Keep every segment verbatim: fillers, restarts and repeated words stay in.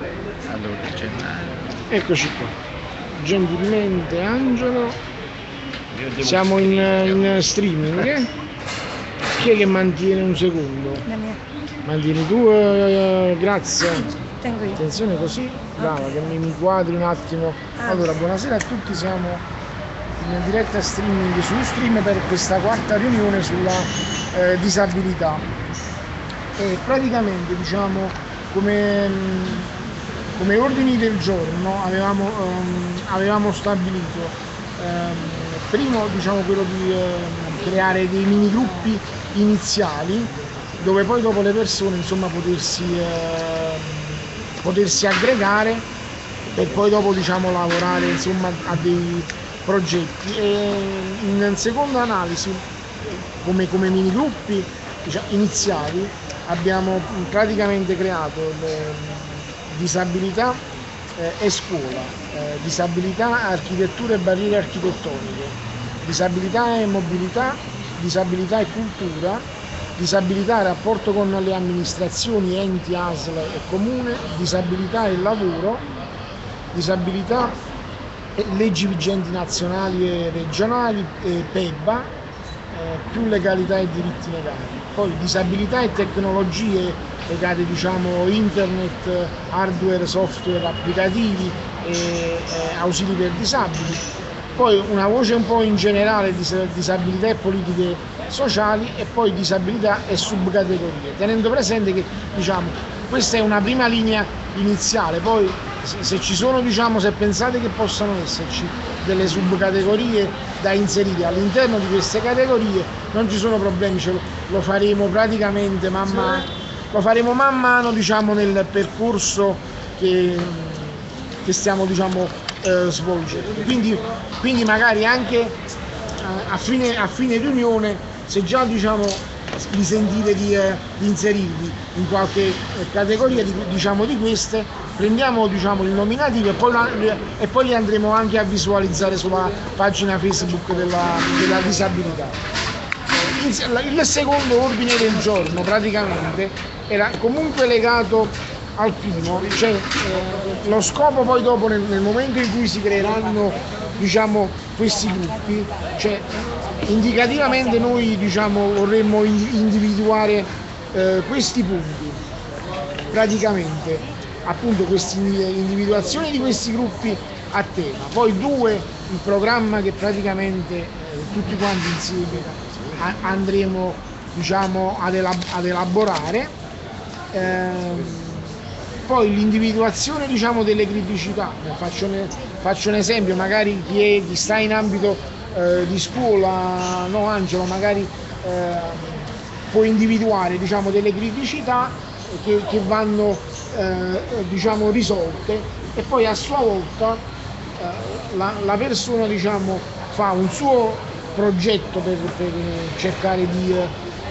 Allora, Gennaro. Eccoci qua, gentilmente Angelo, siamo in, in streaming, eh? Chi è che mantiene un secondo? La mia. Mantieni tu, eh, grazie. Tengo io. Attenzione così, brava, che mi, mi quadri un attimo. Ah. Allora, buonasera a tutti, siamo in diretta streaming su Stream per questa quarta riunione sulla eh, disabilità. E praticamente, diciamo, come, come ordini del giorno avevamo, um, avevamo stabilito um, primo, diciamo, quello di uh, creare dei mini gruppi iniziali dove poi dopo le persone, insomma, potersi, uh, potersi aggregare per poi dopo, diciamo, lavorare, insomma, a dei progetti. E in seconda analisi, come, come mini gruppi, diciamo, iniziali, abbiamo praticamente creato le disabilità eh, e scuola, eh, disabilità, architettura e barriere architettoniche, disabilità e mobilità, disabilità e cultura, disabilità e rapporto con le amministrazioni, enti, A S L e comune, disabilità e lavoro, disabilità e leggi vigenti nazionali e regionali, e P E B A, eh, più legalità e diritti legali. Poi disabilità e tecnologie legate, diciamo, internet, hardware, software applicativi e eh, ausili per disabili. Poi una voce un po' in generale, disabilità e politiche sociali, e poi disabilità e subcategorie, tenendo presente che, diciamo, questa è una prima linea iniziale. Poi se ci sono, diciamo, se pensate che possano esserci delle subcategorie da inserire all'interno di queste categorie, non ci sono problemi, ce lo, lo faremo praticamente man mano, lo faremo man mano, diciamo, nel percorso che, che stiamo, diciamo, eh, svolgendo. Quindi, quindi magari anche eh, a fine, a fine riunione, se già, diciamo, vi sentite di, eh, di inserirvi in qualche eh, categoria di, diciamo, di queste, prendiamo, diciamo, il nominativo e poi, la, e poi li andremo anche a visualizzare sulla pagina Facebook della, della disabilità. Il secondo ordine del giorno praticamente era comunque legato al primo, cioè eh, lo scopo poi dopo, nel, nel momento in cui si creeranno, diciamo, questi gruppi, cioè indicativamente noi, diciamo, vorremmo individuare eh, questi punti, praticamente appunto questa individuazione di questi gruppi a tema, poi due, il programma che praticamente eh, tutti quanti insieme a, andremo, diciamo, ad, elab ad elaborare, ehm, poi l'individuazione, diciamo, delle criticità. Faccio, ne, faccio un esempio, magari chi, è, chi sta in ambito eh, di scuola, no Angelo, magari eh, può individuare, diciamo, delle criticità che, che vanno eh, diciamo, risolte, e poi a sua volta eh, la, la persona, diciamo, fa un suo progetto per, per cercare di eh,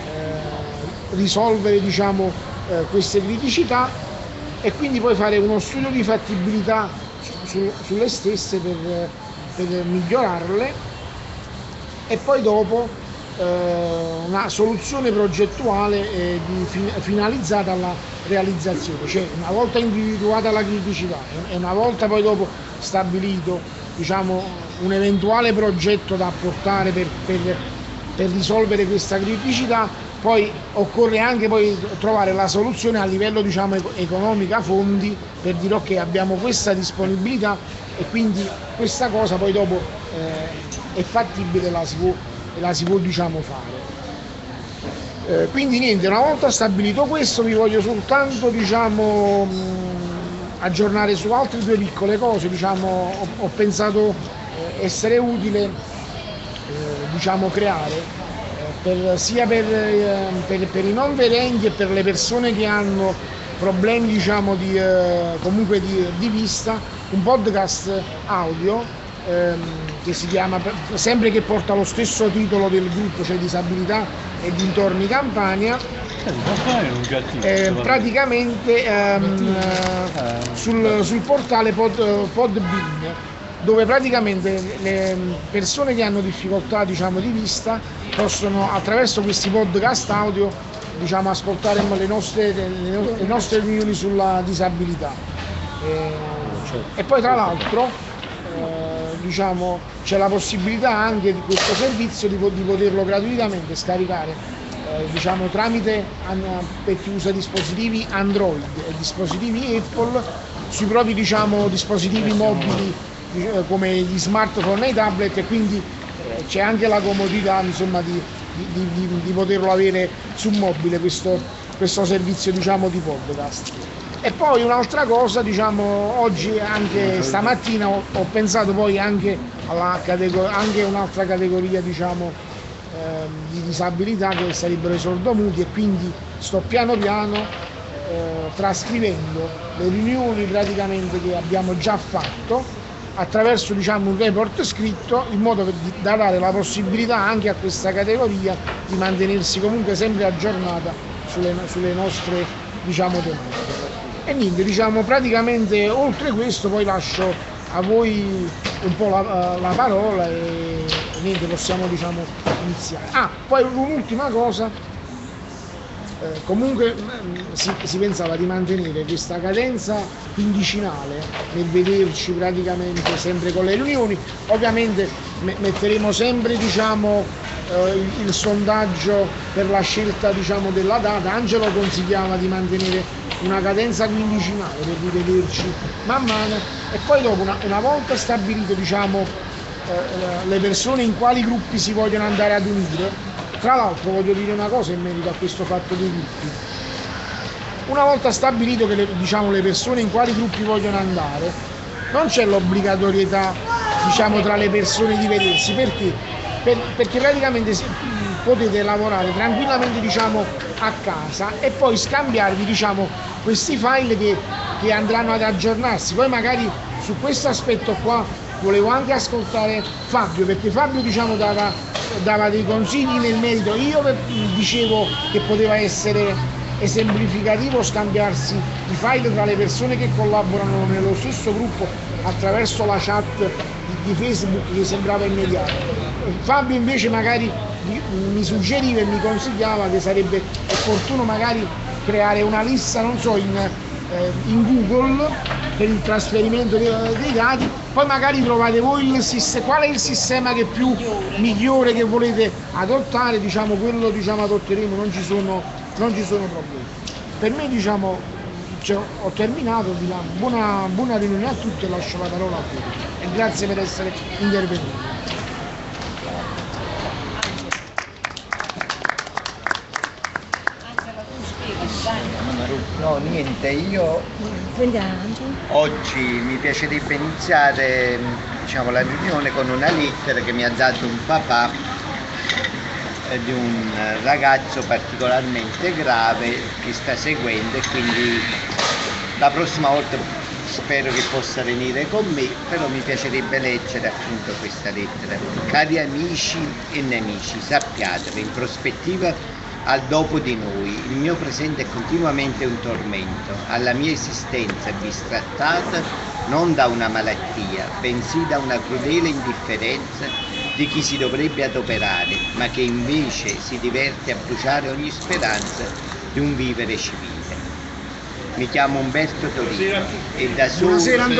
risolvere, diciamo, eh, queste criticità, e quindi poi fare uno studio di fattibilità su, sulle stesse per, per migliorarle, e poi dopo eh, una soluzione progettuale eh, di, fin, finalizzata alla realizzazione, cioè una volta individuata la criticità e una volta poi dopo stabilito, diciamo, un eventuale progetto da apportare per, per, per risolvere questa criticità, poi occorre anche poi trovare la soluzione a livello, diciamo, economica, fondi, per dire ok, abbiamo questa disponibilità e quindi questa cosa poi dopo eh, è fattibile, la si può, la si può, diciamo, fare. Eh, quindi niente, una volta stabilito questo vi voglio soltanto, diciamo, mh, aggiornare su altre due piccole cose. Diciamo, ho, ho pensato eh, essere utile, eh, diciamo, creare Per, sia per, per, per i non vedenti e per le persone che hanno problemi, diciamo, di, eh, comunque di, di vista, un podcast audio ehm, che si chiama, sempre che porta lo stesso titolo del gruppo, cioè Disabilità e dintorni Campania, eh, praticamente ehm, sul, sul portale Pod, Podbean, dove praticamente le persone che hanno difficoltà, diciamo, di vista possono, attraverso questi podcast audio, diciamo, ascoltare le nostre, le nostre riunioni sulla disabilità. Eh, e poi tra l'altro eh, diciamo, c'è la possibilità anche di questo servizio di, di poterlo gratuitamente scaricare eh, diciamo, tramite per chi usa dispositivi Android e dispositivi Apple sui propri diciamo, dispositivi mobili eh, come gli smartphone e i tablet, e quindi eh, c'è anche la comodità insomma, di, di, di, di poterlo avere su mobile questo, questo servizio diciamo, di podcast. E poi un'altra cosa, diciamo, oggi anche stamattina ho, ho pensato poi anche alla categoria, anche un'altra categoria diciamo, eh, di disabilità che sarebbero i sordomuti, e quindi sto piano piano eh, trascrivendo le riunioni praticamente che abbiamo già fatto attraverso diciamo, un report scritto, in modo da dare la possibilità anche a questa categoria di mantenersi comunque sempre aggiornata sulle, sulle nostre diciamo, tematiche. E niente, diciamo praticamente oltre questo poi lascio a voi un po' la, la parola e, e niente, possiamo diciamo iniziare. Ah, poi un'ultima cosa, eh, comunque si, si pensava di mantenere questa cadenza quindicinale nel vederci praticamente sempre con le riunioni. Ovviamente me, metteremo sempre diciamo eh, il, il sondaggio per la scelta diciamo della data. Angelo consigliava di mantenere una cadenza quindicinale per rivederci man mano, e poi dopo una, una volta stabilito diciamo eh, le persone in quali gruppi si vogliono andare ad unire. Tra l'altro voglio dire una cosa in merito a questo fatto dei gruppi: una volta stabilito che le, diciamo, le persone in quali gruppi vogliono andare, non c'è l'obbligatorietà diciamo tra le persone di vedersi. Perché? Per, perché praticamente si, potete lavorare tranquillamente diciamo a casa e poi scambiarvi diciamo questi file che, che andranno ad aggiornarsi. Poi magari su questo aspetto qua volevo anche ascoltare Fabio, perché Fabio diciamo dava, dava dei consigli nel merito. Io dicevo che poteva essere esemplificativo scambiarsi i file tra le persone che collaborano nello stesso gruppo attraverso la chat di Facebook, che sembrava immediato. Fabio invece magari mi suggeriva e mi consigliava che sarebbe opportuno magari creare una lista, non so, in, eh, in Google per il trasferimento dei, dei dati. Poi magari trovate voi il sistema, qual è il sistema che è più migliore che volete adottare, diciamo quello diciamo adotteremo, non ci sono, non ci sono problemi. Per me diciamo cioè, ho terminato, diciamo, buona, buona riunione a tutti e lascio la parola a voi e grazie per essere intervenuti. No, niente, io oggi mi piacerebbe iniziare diciamo, la riunione con una lettera che mi ha dato un papà eh, di un ragazzo particolarmente grave che sta seguendo, e quindi la prossima volta spero che possa venire con me, però mi piacerebbe leggere appunto questa lettera. Cari amici e nemici, sappiate, in prospettiva al dopo di noi, il mio presente è continuamente un tormento, alla mia esistenza è bistrattata non da una malattia, bensì da una crudele indifferenza di chi si dovrebbe adoperare, ma che invece si diverte a bruciare ogni speranza di un vivere civile. Mi chiamo Umberto Torino e da solo,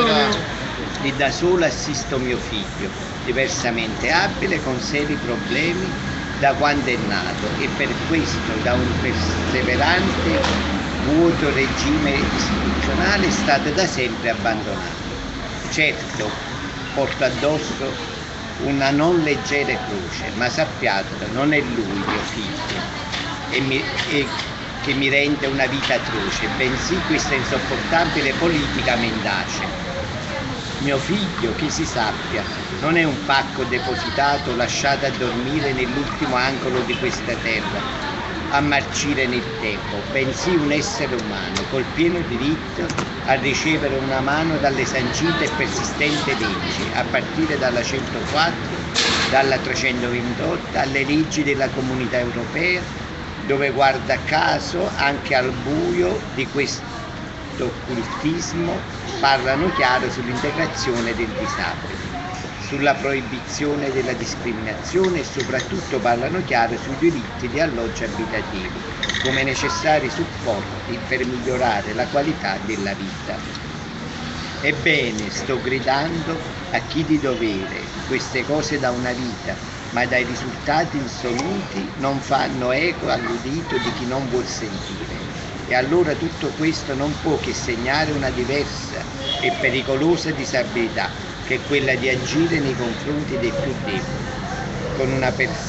e da solo assisto mio figlio, diversamente abile, con seri problemi da quando è nato, e per questo da un perseverante vuoto regime istituzionale è stato da sempre abbandonato. Certo, porto addosso una non leggera croce, ma sappiatelo, non è lui mio figlio e, mi, e che mi rende una vita atroce, bensì questa insopportabile politica mendace. Mio figlio, che si sappia, non è un pacco depositato lasciato a dormire nell'ultimo angolo di questa terra, a marcire nel tempo, bensì un essere umano col pieno diritto a ricevere una mano dalle sancite e persistenti leggi, a partire dalla centoquattro, dalla trecentoventotto, alle leggi della Comunità Europea, dove guarda caso anche al buio di questo occultismo parlano chiaro sull'integrazione del disabile, sulla proibizione della discriminazione e soprattutto parlano chiaro sui diritti di alloggi abitativi come necessari supporti per migliorare la qualità della vita. Ebbene, sto gridando a chi di dovere queste cose da una vita, ma dai risultati insoluti non fanno eco all'udito di chi non vuol sentire. E allora tutto questo non può che segnare una diversa e pericolosa disabilità, che è quella di agire nei confronti dei più deboli, con una pers-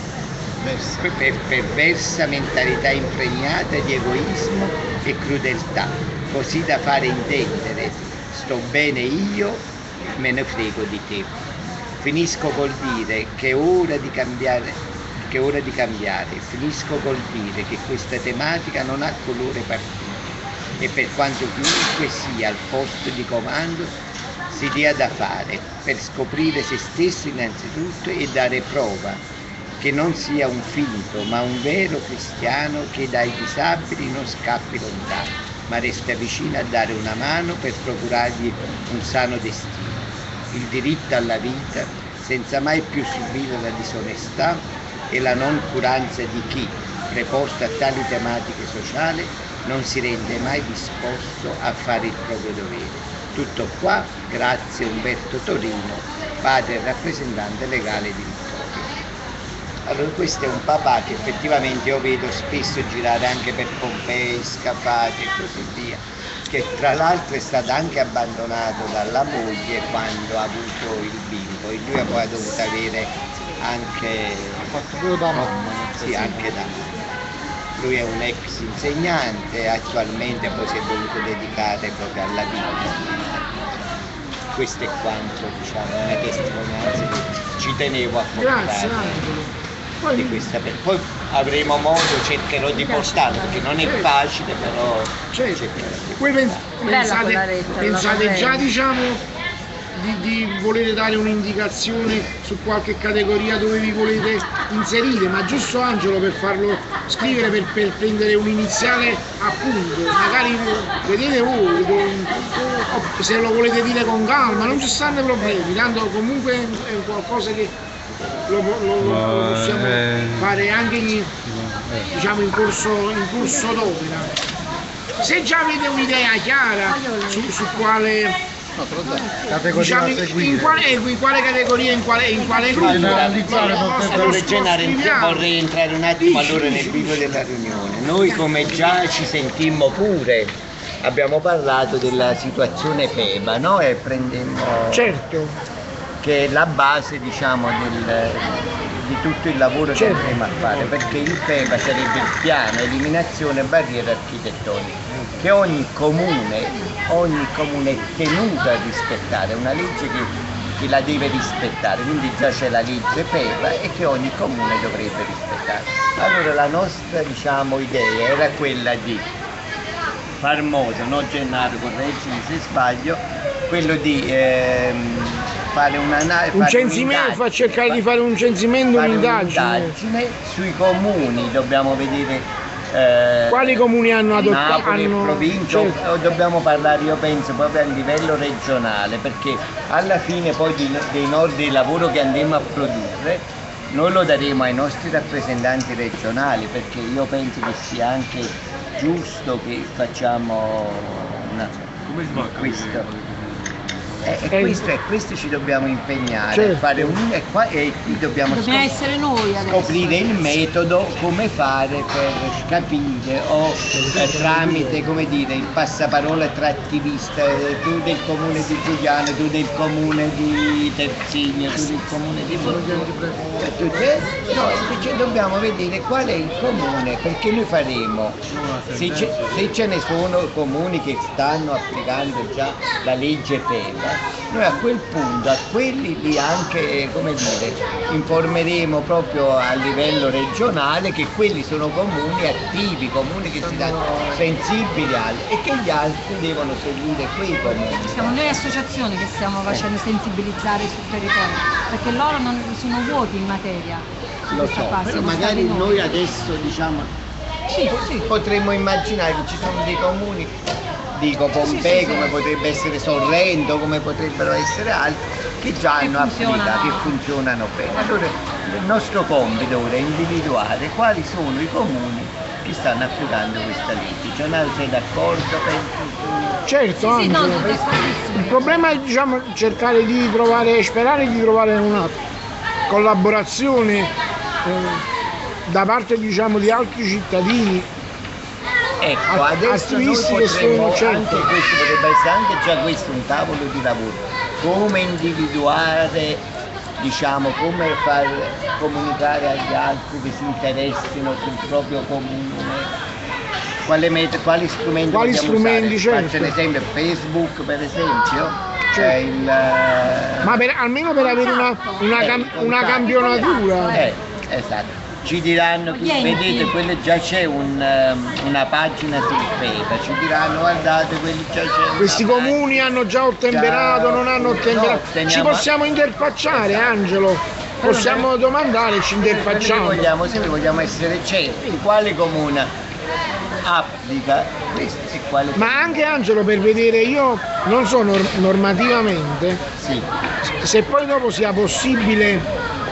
per perversa mentalità impregnata di egoismo e crudeltà, così da fare intendere: sto bene io, me ne frego di te. Finisco col dire che è ora di cambiare, che è ora di cambiare, finisco col dire che questa tematica non ha colore partito, e per quanto chiunque sia al posto di comando si dia da fare per scoprire se stesso innanzitutto e dare prova che non sia un finto ma un vero cristiano, che dai disabili non scappi lontano, ma resta vicino a dare una mano per procurargli un sano destino, il diritto alla vita, senza mai più subire la disonestà e la noncuranza di chi, preposto a tali tematiche sociali, non si rende mai disposto a fare il proprio dovere. Tutto qua, grazie a Umberto Torino, padre e rappresentante legale di Vittoria. Allora, questo è un papà che effettivamente io vedo spesso girare anche per Pompei, Scafati e così via, che tra l'altro è stato anche abbandonato dalla moglie quando ha avuto il bimbo, e lui poi ha dovuto avere anche... Ha fatto proprio da mamma. Sì, anche da mamma. Lui è un ex insegnante, attualmente poi si è voluto dedicare proprio alla vita. Questo è quanto, diciamo, una testimonianza che ci tenevo a portare. Grazie Angelo. Poi, Di questa, poi avremo modo, cercherò di portarlo, perché non è facile, però certo. cercherò di Voi pen- Bella pensate, quella lettera, pensate la già, vorrei. diciamo, di, di volere dare un'indicazione su qualche categoria dove vi volete inserire, ma giusto Angelo per farlo scrivere, per, per prendere un iniziale appunto, magari vedete voi, o se lo volete dire con calma, non ci stanno problemi, tanto comunque è qualcosa che lo, lo- lo- lo possiamo eh, fare anche in, diciamo, in corso, in corso d'opera. Se già avete un'idea chiara su, su quale categoria diciamo, da in, seguire. in quale, in quale categoria, in quale, in quale gruppo, Generalizzare lo- non lo- per lo Vorrei entrare in- scriviamo. vorrei entrare un attimo Dici, allora nel dici, vivo dici. della riunione. Noi, come già ci sentimmo pure, abbiamo parlato della situazione P E B A, no? E prendemmo Certo, che è la base, diciamo, del, di tutto il lavoro che Certo. andremo a fare, perché il P E B A sarebbe il piano eliminazione barriere architettoniche, che ogni comune, ogni comune è tenuto a rispettare, una legge che, che la deve rispettare, quindi già c'è la legge P E B A e che ogni comune dovrebbe rispettare. Allora la nostra, diciamo, idea era quella di far modo, no Gennaro, correggimi se sbaglio, quello di ehm, fare un'analisi, un censimento, fa cercare di fare un censimento, fare un'indagine. un'indagine sui comuni, dobbiamo vedere eh, Quali comuni hanno adottato? Napoli e hanno- provincia, certo. o dobbiamo parlare, io penso, proprio a livello regionale, perché alla fine poi di, dei, no- del lavoro che andremo a produrre noi lo daremo ai nostri rappresentanti regionali, perché io penso che sia anche giusto che facciamo una, questo. E, e questo, e questo ci dobbiamo impegnare, Certo. fare un, e, qua, e qui dobbiamo Dobbiamo scop- essere noi adesso. scoprire il metodo, come fare per capire, o eh, tramite, come dire, il passaparola tra attivista, eh, tu del comune di Giuliano, tu del comune di Terzigno, tu del comune di Borgone, eh, tu- eh, no, invece dobbiamo vedere qual è il comune, perché noi faremo, se ce, se ce ne sono comuni che stanno applicando già la legge P E B A, noi a quel punto, a quelli lì anche, come dire, informeremo proprio a livello regionale che quelli sono comuni attivi, comuni che si danno sensibili al, e che gli altri devono seguire quei comuni. Siamo noi associazioni che stiamo facendo sensibilizzare sul territorio, perché loro non sono vuoti in materia. su Lo questa so, fase, però siamo magari stati noi adesso, diciamo, Sì, sì. potremmo immaginare che ci sono dei comuni, dico Pompei, Sì, sì, sì. come potrebbe essere Sorrento, come potrebbero essere altri, che già Che hanno funzionano. applicato, che funzionano bene. Allora il nostro compito ora è individuare quali sono i comuni che stanno applicando questa legge. Gianaro, sei d'accordo? Pensi tu? Certo, Sì, sì, no, Angelo. sono d'accordissimo. Il problema è, diciamo, cercare di trovare, sperare di trovare una collaborazione eh, da parte, diciamo, di altri cittadini. Ecco, a- adesso noi attivisti che potremmo, sono, certo. anche questo potrebbe essere anche già questo un tavolo di lavoro, come individuare, diciamo, come far comunicare agli altri che si interessino sul proprio comune, quale met- quali strumenti Quali vogliamo strumenti, usare. certo. Faccio un esempio, Facebook per esempio, Certo. è il... Ma per- almeno per avere una, una, cam- una campionatura. Eh, esatto. Ci diranno, qui, Gli enti. vedete, quello già c'è un, um, una pagina sul FEPA, ci diranno guardate, quelli già c'è. Questi una comuni hanno già ottemperato, Già, non hanno no, ottemperato. Ci teniamo- possiamo interfacciare, Angelo. Possiamo domandare, ci Quello che interfacciamo. vogliamo, se vogliamo essere certi, quale comune applica questi e quale... Ma anche, Angelo, per vedere, io non so nor- normativamente Sì, se poi dopo sia possibile eh,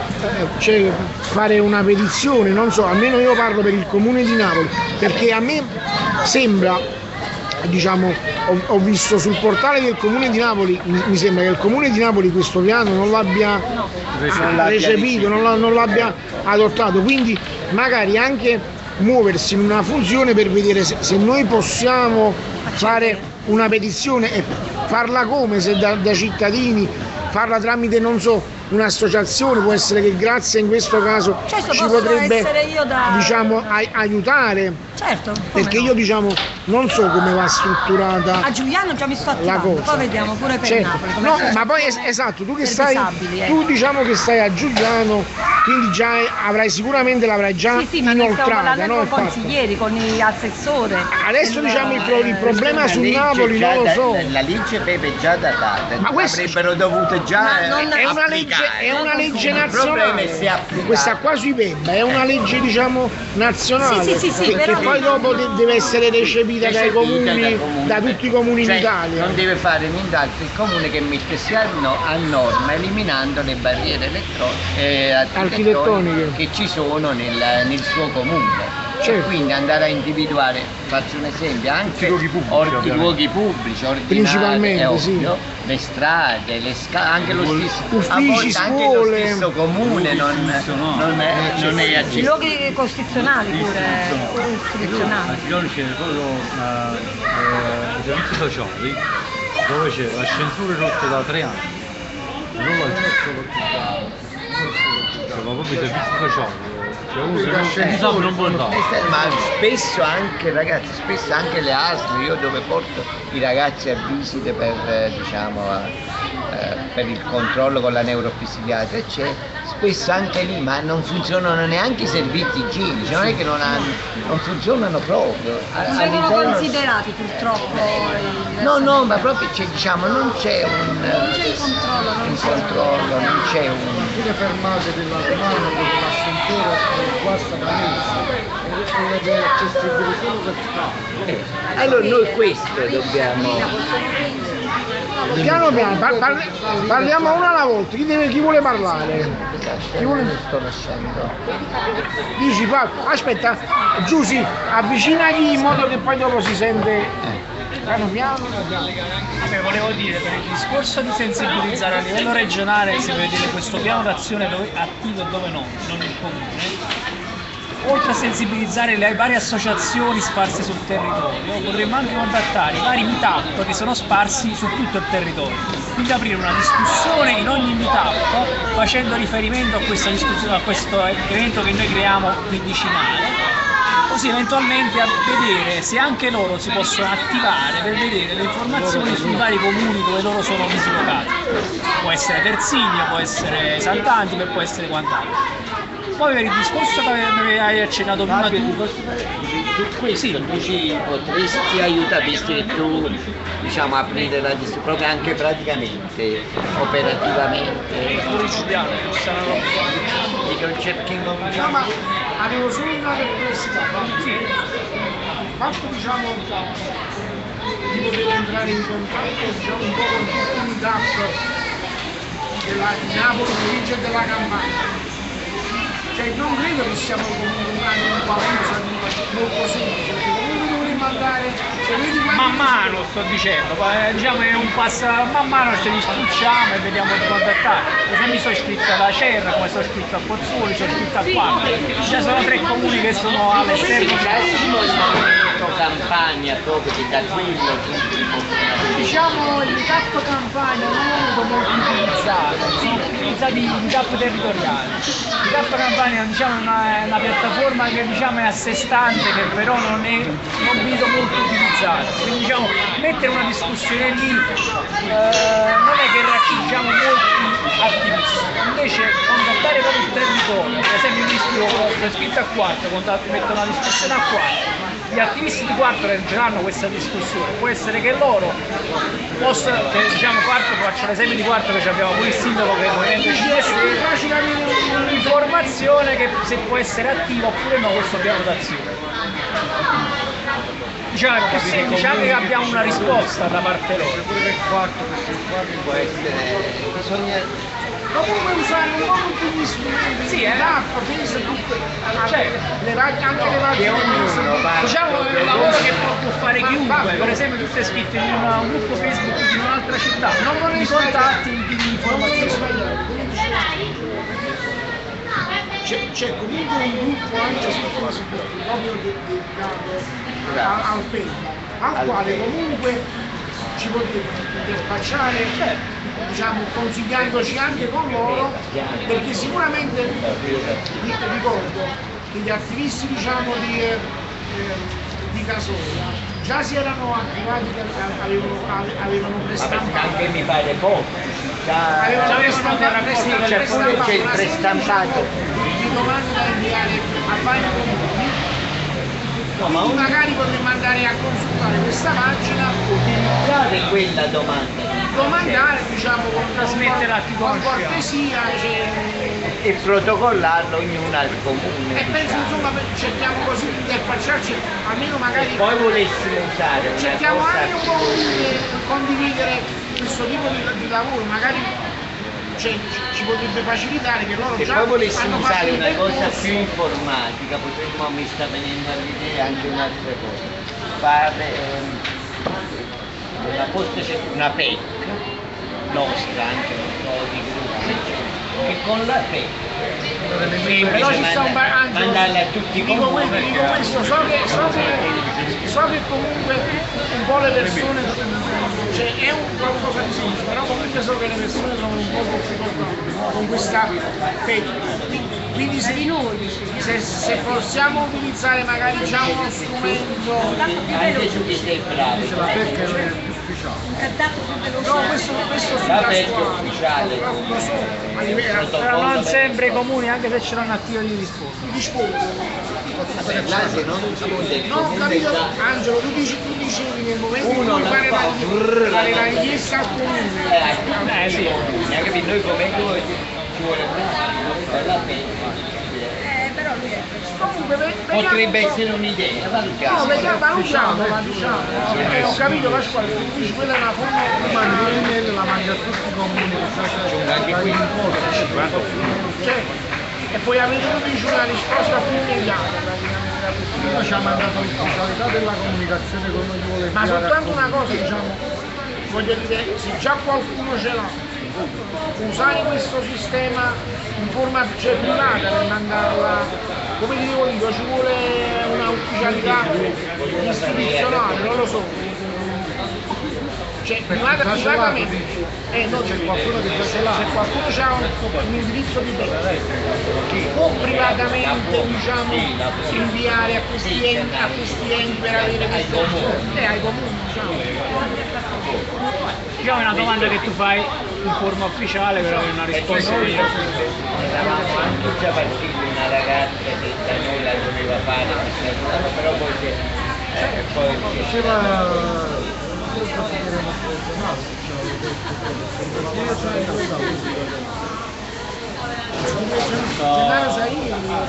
cioè, fare una petizione, non so, almeno io parlo per il comune di Napoli, perché a me sembra, diciamo, ho, ho visto sul portale del comune di Napoli, mi, mi sembra che il comune di Napoli questo piano non l'abbia non l'abbia recepito, non, la- non l'abbia adottato, quindi magari anche muoversi in una funzione per vedere se, se noi possiamo fare una petizione e farla come, se da, da cittadini, farla tramite, non so, un'associazione, può essere che Grazia in questo caso Certo, ci posso potrebbe, essere io da- diciamo, ai- aiutare, Certo, come perché no. io, diciamo, non so come va strutturata A Giuliano già mi sto la attivando, cosa. poi vediamo pure per Certo. Napoli. come No, sta- ma poi es- esatto, tu che per stai, disabili, eh. tu diciamo che stai a Giuliano, quindi già avrai sicuramente l'avrai già Sì, sì, ma ne stiamo inoltrata, parlando no? con il i fatto. consiglieri, con gli assessori. Adesso Il- diciamo il, pro- il eh, problema la su legge Napoli già non lo da- so. La legge Pepe è già datata, Ma questo- avrebbero dovuto già Ma non- eh, È una legge, applicare. è una legge Il problema è se nazionale. applicare. Questa qua sui Pemba è una legge, diciamo, nazionale, Sì, sì, sì, sì, che, però- che poi dopo de- deve essere recepita dai Recepita comuni, dai comuni. da tutti i comuni Cioè, in Italia. non deve fare nient'altro il comune che mettersi a, no- a norma eliminando le barriere elettro- eh, architettoniche Architettoniche. che ci sono nel, nel suo comune. Certo. E quindi andare a individuare, faccio un esempio, anche luoghi pubblici, orti- ovviamente. luoghi pubblici, ordinari, Principalmente, è sì. ovvio, le strade, le scale, anche lo stesso, a Uffici, volte anche lo scuole. stesso comune non, non è, non è I accessibile. luoghi costituzionali pure, pure istituzionali. A Giuliano c'è proprio eh, eh, i servizi sociali dove c'è l'ascensore rotto da tre anni. Non l'ha cioè, ma proprio i servizi sociali. Cioè uno che non si sa non può andare. Ma spesso anche ragazzi, spesso anche le A S L, io dove porto i ragazzi a visite per, eh, diciamo, eh, per il controllo con la neuropsichiatra, c'è spesso anche lì, ma non funzionano neanche i servizi igienici, non è che non, hanno, non funzionano proprio. A- Non vengono all'interno- considerati purtroppo i No, no, ma proprio c'è, diciamo, non c'è un, Non c'è il controllo, non un c'è- controllo, non c'è un... Alcune fermate della Romana dove l'ascensore è guasta palese e le accessibilità verticali. eh, Allora noi questo dobbiamo... Piano piano, par- parli- parliamo una alla volta, chi, deve, chi vuole parlare? Chi vuole mi sto lasciando? Dici, fa- aspetta, Giussi, avvicinagli in modo che poi dopo si sente piano piano. piano. Vabbè, volevo dire, per il discorso di sensibilizzare a livello regionale, se vedete questo piano d'azione dove attivo e dove no, non il comune, oltre a sensibilizzare le varie associazioni sparse sul territorio, potremmo anche contattare i vari meetup che sono sparsi su tutto il territorio, quindi aprire una discussione in ogni meetup facendo riferimento a questa discussione, a questo evento che noi creiamo qui vicinale, così eventualmente a vedere se anche loro si possono attivare per vedere le informazioni sui vari comuni dove loro sono dislocati. Può essere Terzigno, può essere Sant'Antimo, può essere quant'altro. Poi per il discorso che ave- hai accennato prima Fabio, ti tu, posso fare su questo tu ci potresti aiutare, visto che tu, diciamo, aprire la dis- proprio anche praticamente, operativamente, pure Giuliano, che saranno dico cerchi No, ma avevo solo una perplessità, sì. Il fatto, diciamo, di poter entrare in contatto, diciamo, un po' con tutti i meetup della di Napoli, provincia e della Campania. Cioè non credo che siamo comunque un qualcosa di molto semplice, perché comunque dovremmo mandare, cioè vedi quanti- Man mano sto dicendo, poi, diciamo è un passo, man mano ce li stucciamo e vediamo di contattare. Per esempio mi sono iscritto alla Cerra, come sono iscritto a Pozzuoli, sono iscritto a Quattro, ci sono tre comuni che sono all'esterno. Campagna proprio che da quello Diciamo il meetup Campania non è venuto molto utilizzato, sono utilizzati i meetup territoriali. Il meetup Campania diciamo, è una, è una piattaforma che diciamo, è a sé stante, che però non è non vedo molto utilizzata. Quindi diciamo, mettere una discussione lì eh, non è che raccogliamo molti attivisti, invece contattare proprio il territorio, per esempio io mi iscrivo, sono iscritto a Quattro, contatto, metto una discussione a Quattro. Gli attivisti di Quattro reggeranno questa discussione, può essere che loro possano, che diciamo Quattro, faccio l'esempio di Quattro che abbiamo pure il sindaco che è il Movimento cinque Stelle, un'informazione che se può essere attiva oppure no questo piano d'azione. Diciamo che se diciamo che abbiamo una risposta da parte loro. pure per quattro, perché il quattro può essere, bisogna Comunque usare un po' tutti gli strumenti, Sì, eh. l'app, Facebook, Cioè, le rag- anche le varie diciamo è un lavoro che può, può fare chiunque, per esempio tu sei iscritto in una- un gruppo Facebook di un'altra città, non vorrei i contatti di informazioni. C'è, c'è comunque un gruppo anche su Facebook proprio dedicato a- al Facebook, al quale comunque ci potete interfacciare, diciamo, consigliandoci anche con loro, perché sicuramente vi ricordo che gli attivisti diciamo, di, eh, di Casoria già si erano attivati, avevano, avevano prestampato. anche mi pare poco. Già, Avevano Già prestampato, avevano dei rapporti, prestampato c'è il una serie, prestampato. diciamo, di domande da inviare a vari comuni. No, ma Quindi un- magari potremmo andare a consultare questa pagina, utilizzare quella domanda domandare, diciamo, con, Trasmettere a chi con conosciamo. cortesia, cioè, e protocollarlo ognuno al comune. e penso diciamo. insomma per- cerchiamo così di interfacciarci, almeno magari Poi volessimo usare una cerchiamo cosa anche un po' più- di condividere questo tipo di, di lavoro, magari cioè, ci, ci potrebbe facilitare che loro Se già poi volessimo hanno fatto usare un una cosa percorso. più informatica, potremmo, mi sta venendo all'idea anche un'altra cosa, fare ehm, una, forse c'è una P E C nostra, anche un po' di gruppi, eccetera, che con la P E C Però ci sta un bar- Angelo, mandarla a tutti i dico, comuni. questo, dico questo, so che, so, che, so che comunque un po' le persone, cioè è un qualcosa di semplice, però comunque so che le persone sono un po' difficoltà con questa tecnica. Quindi se, se, se possiamo utilizzare magari già uno strumento, Anche tu che sei bravo, Perché non è più ufficiale. no, questo, questo La sulla P E C scuola, ufficiale. lo so, a livello Però non sempre i comuni, anche se ce l'hanno attivo di risposta. di rispondo. Vabbè, là se non risponde il No, ho comune capito, già- Angelo, tu, dici, tu dicevi nel momento in Uno cui la fare la, fa, brrr, fare la la- richiesta al comune, Eh, Eh sì. hai capito? Noi come noi ci vuole prendere la P E C. comunque ve- Potrebbe vediamo- essere un'idea, No, valutiamo. vediamo, valutiamola, diciamo. Eh, ho capito Pasquale, tu dici quella è una forma Mandi l'email, la mandi a tutti i comuni che sta Anche qui in cioè, e poi avere tu dici una risposta più immediata praticamente da questo. Prima ci ha mandato l'ufficialità della comunicazione come ci vuole Ma inviare soltanto al una comune. cosa, diciamo, voglio dire, se già qualcuno ce l'ha, usare questo sistema in forma cioè, privata per mandarla, come dicevo io, ci vuole una ufficialità istituzionale, non lo so. Cioè, privata, già ce l'ha, privatamente. dici? Eh, no, C'è qualcuno che già ce l'ha. se qualcuno ha un, un indirizzo di te, può privatamente diciamo, inviare a questi enti, a questi enti per avere queste risposte. Eh, ai comuni, diciamo. Diciamo è una domanda che tu fai in forma ufficiale per avere una risposta. Eravamo anche già partiti una ragazza che da noi la doveva fare questa cosa, però poi si è- eh, poi si è- Diceva questo faremo professionale, Gennaro Saini,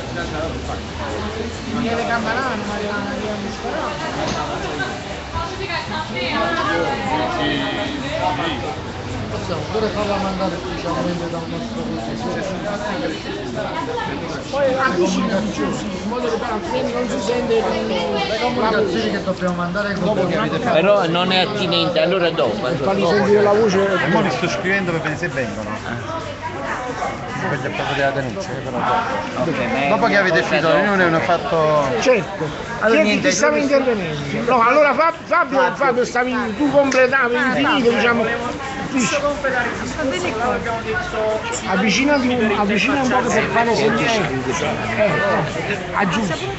Daniele Cammarano, Mariana Maria Muscarano. possiamo pure farla mandare ufficialmente dal nostro Poi avvicina di giù, in modo che altrimenti non si sente le comunicazioni che dobbiamo mandare ai Dopo che avete fatto. Però non è attinente, allora dopo. fargli sentire la voce. E mo li sto scrivendo per vedere se vengono. Per gli appelli della denuncia, eh, però dopo. Dopo che avete finito la riunione hanno fatto. Certo, Allora, chi, niente, chi stava io- intervenendo? No, allora Fa- Fabio, Fabio stavi, tu completavi, finito, diciamo, Posso completare il discorso, però abbiamo detto avvicinati un, avvicina un po' per fare sentire, eh, eh, aggiungi,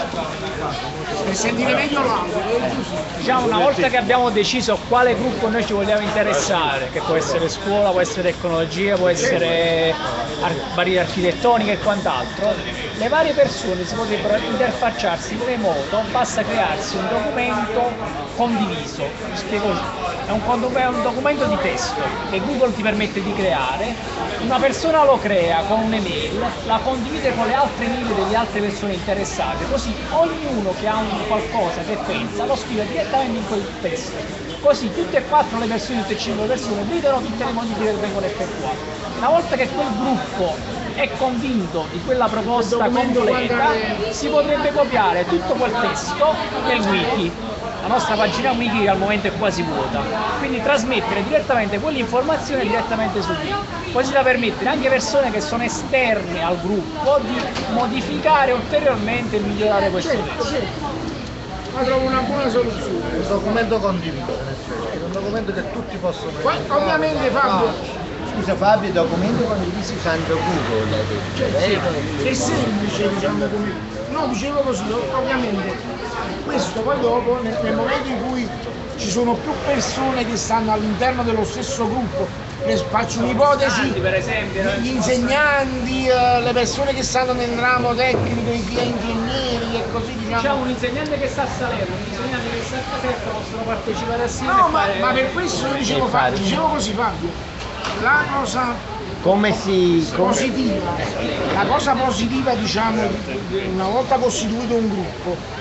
per sentire meglio l'audio, è giusto. diciamo una volta che abbiamo deciso quale gruppo noi ci vogliamo interessare, che può essere scuola, può essere tecnologia, può essere ar- barriere architettoniche e quant'altro, le varie persone si potrebbero interfacciarsi in remoto, basta crearsi un documento condiviso. Spiego, è un, condu- è un documento di testo che Google ti permette di creare, una persona lo crea con un'email, la condivide con le altre email delle altre persone interessate, così ognuno che ha un qualcosa che pensa lo scrive direttamente in quel testo, così tutte e quattro le persone, tutte e cinque persone vedono tutte le modifiche che vengono effettuate. Una volta che quel gruppo è convinto di quella proposta completa, si potrebbe copiare tutto quel testo nel wiki. La nostra pagina wiki al momento è quasi vuota, quindi trasmettere direttamente quell'informazione direttamente sul wiki, così da permettere anche persone che sono esterne al gruppo di modificare ulteriormente e migliorare questo Certo, testo. certo. Ma trovo una buona soluzione. un documento condiviso, in effetti, un documento che tutti possono Poi, editare. ovviamente Fabio, Scusa Fabio, i documenti condivisi usando Google, hai detto, vero? è semplice, diciamo come. No, dicevo così, ovviamente questo poi dopo, nel, nel momento in cui ci sono più persone che stanno all'interno dello stesso gruppo, ne faccio un'ipotesi, Per esempio, gli insegnanti, eh, le persone che stanno nel ramo tecnico, i gli ingegneri e così diciamo diciamo. un insegnante che sta a Salerno, un insegnante che sta a Caserta possono partecipare assieme No, e ma, fare... ma per questo io dicevo, E fare. Fabio, dicevo così Fabio, la cosa Come si... come- positiva, la cosa positiva diciamo una volta costituito un gruppo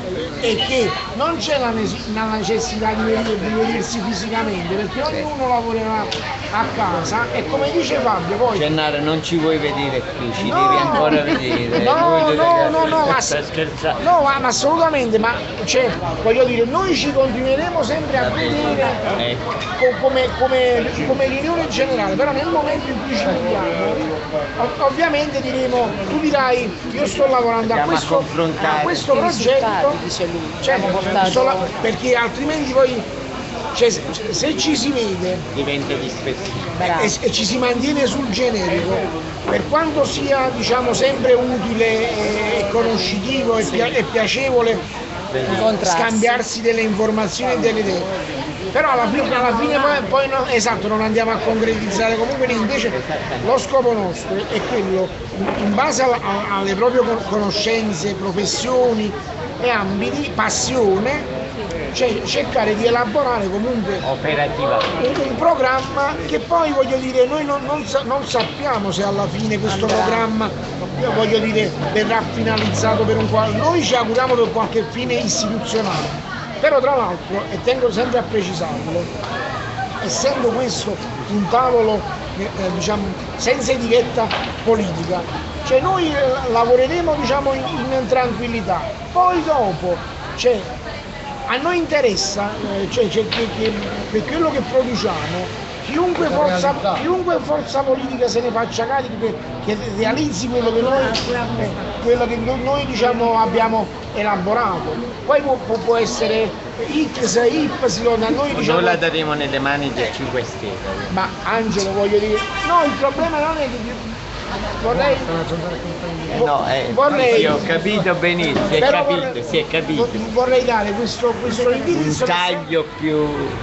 è che non c'è la, nesi- la necessità di, venire- di vedersi fisicamente perché ognuno lavorerà a casa e come dice Fabio poi Gennaro, non ci vuoi vedere qui, ci No, devi ancora vedere. no, Noi no, ragazzi, no, no, ma- sta scherzando. no ma, ma assolutamente ma cioè, voglio dire noi ci continueremo sempre a vedere Ecco. co- come, come, come riunione generale però nel momento in cui ci vediamo ov- ovviamente diremo tu dirai io sto lavorando a Andiamo a questo, confrontare a questo progetto cioè, sto la- perché altrimenti poi cioè, se, se ci si vede Diventa dispettoso. e, e ci si mantiene sul generico per quanto sia diciamo sempre utile e conoscitivo e, pia- e piacevole scambiarsi delle informazioni e delle idee però alla fine, alla fine poi, poi no- esatto non andiamo a concretizzare comunque niente. Invece lo scopo nostro è quello in base alla- a- alle proprie con- conoscenze, professioni e ambiti, passione cioè cercare di elaborare comunque Operativa. un, un programma che poi voglio dire noi non, non sa- non sappiamo se alla fine questo programma io voglio dire verrà finalizzato per un qual- noi ci auguriamo per qualche fine istituzionale però tra l'altro e tengo sempre a precisarlo essendo questo un tavolo eh, eh, diciamo senza etichetta politica cioè noi eh, lavoreremo diciamo in, in tranquillità poi dopo cioè, a noi interessa eh, cioè, cioè, che, che, per quello che produciamo chiunque forza, chiunque forza politica se ne faccia carico che, che realizzi quello che noi, eh, quello che noi diciamo, abbiamo elaborato poi può, può, può essere X, Y, a noi diciamo Noi la daremo nelle mani del cinque Stelle. ma Angelo voglio dire no il problema non è che vorrei Eh no, eh, vorrei sì, ho capito benissimo, si è però capito, vorrei- si è capito. vorrei dare questo, questo Un indirizzo che- taglio più...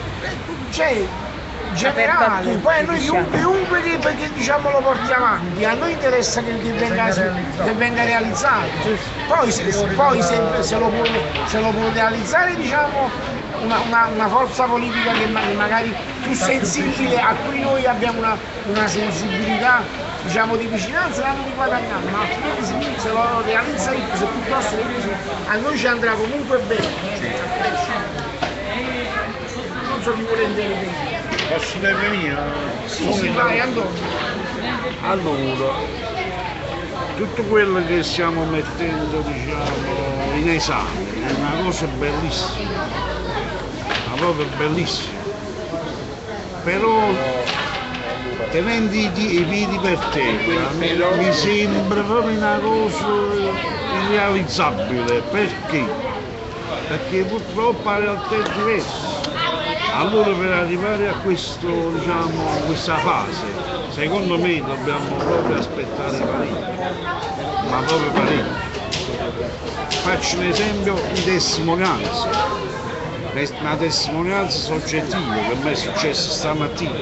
cioè generale, poi a noi chiunque, chiunque che, che diciamo lo porti avanti, a noi interessa che, che, venga, che venga realizzato, poi, se, poi se, se, lo può, se lo può realizzare diciamo una, una, una forza politica che ma- magari più sensibile a cui noi abbiamo una, una sensibilità diciamo di vicinanza l'hanno di guadagnare, ma altrimenti se, se lo realizza X piuttosto che Y, a noi ci andrà comunque bene. Non so chi vuole intendere. Posso intervenire? Sì, sì, vai Antonio. Allora, tutto quello che stiamo mettendo diciamo, in esame è una cosa bellissima, ma proprio bellissima. Però tenendo i, i piedi per terra mi, mi sembra proprio una cosa irrealizzabile. Perché? Perché purtroppo la realtà è diversa. Allora per arrivare a questo, diciamo, questa fase, secondo me dobbiamo proprio aspettare parecchio, ma proprio parecchio. Faccio un esempio di testimonianza, una testimonianza soggettiva che mi è successo stamattina.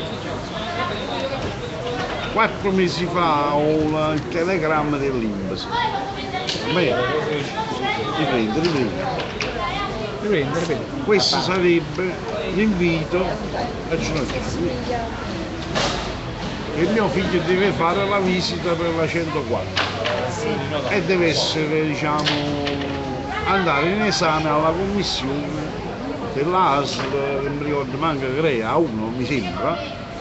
Quattro mesi fa ho il telegramma dell'I N P S. Bene, riprendo, riprendo. Riprende, riprende. Questo sarebbe l'invito a Ginocchio. Il mio figlio deve fare la visita per la centoquattro e deve essere, diciamo, andare in esame alla commissione dell'A S L, non mi ricordo manco che è, A uno mi sembra.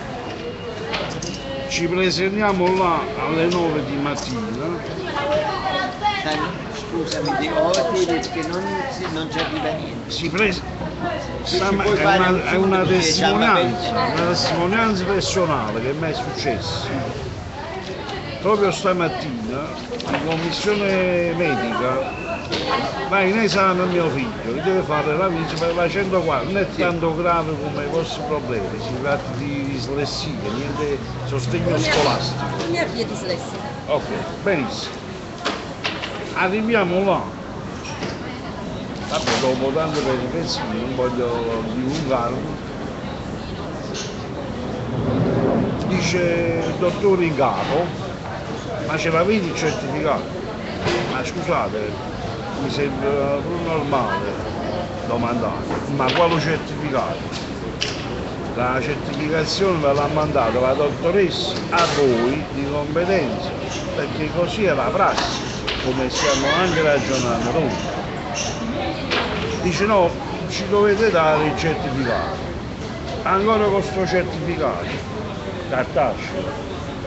Ci presentiamo là alle nove di mattina. Scusami, di oggi perché non, si- non ci arriva niente. Si prese, Sì, sta- ci puoi è fare una, un è una subito, testimonianza, diciamo, una testimonianza personale che mi è successa. Proprio stamattina in commissione medica va in esame mio figlio, che deve fare la visita per la centoquattro, non è tanto grave come i vostri problemi, si tratta di dislessia, niente sostegno scolastico. Mia figlia dislessica. Ok, benissimo. Arriviamo là. Vabbè, dopo tante peripezie, non voglio divulgarlo. Dice il dottore in capo, ma ce l'avete il certificato? Ma scusate, mi sembra più normale domandare, ma quale certificato? La certificazione ve l'ha mandata la dottoressa a voi di competenza, perché così è la prassi, come stiamo anche ragionando noi. Dice no, ci dovete dare il certificato. Ancora con questo certificato, cartaceo.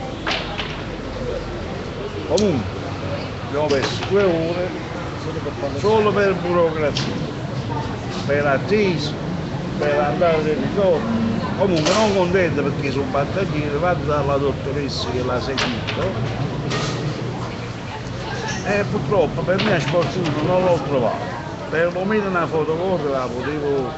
Comunque, abbiamo perso due ore solo per burocrazia, per attesa, per andare del ritorno. Comunque non contento perché sono battagliere, vado dalla dottoressa che l'ha seguito e purtroppo per me a sfortuna non l'ho trovato. Perlomeno una fotocopia la potevo,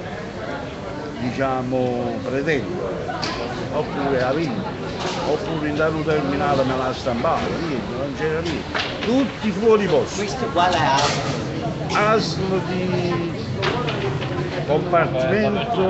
diciamo, pretendere, oppure avere, oppure in dato terminale me la stampava, niente, non c'era niente. Tutti fuori posto. Questo quale è? A S L di compartimento